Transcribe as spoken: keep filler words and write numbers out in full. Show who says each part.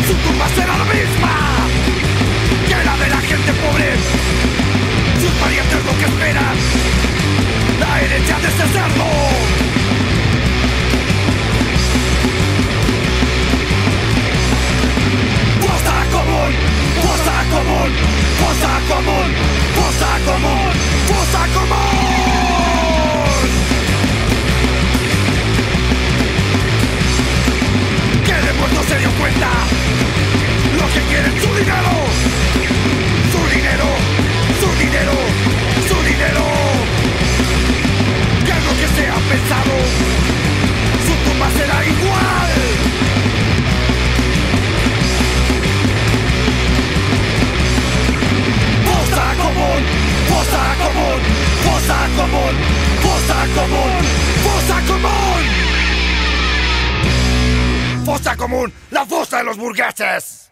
Speaker 1: Su tumba será la misma que la de la gente pobre. Sus parientes lo que esperan, la herencia de ese cerdo. Fosa común, fosa común, fosa común, fosa común, fosa común. Que de muerto se dio cuenta lo que quieren, su dinero, su dinero, su dinero, su dinero. Que es lo que se ha pensado, su tumba será igual. Fosa común, fosa común, fosa común, fosa común, fosa común. Fosa común, la fosa de los burgueses.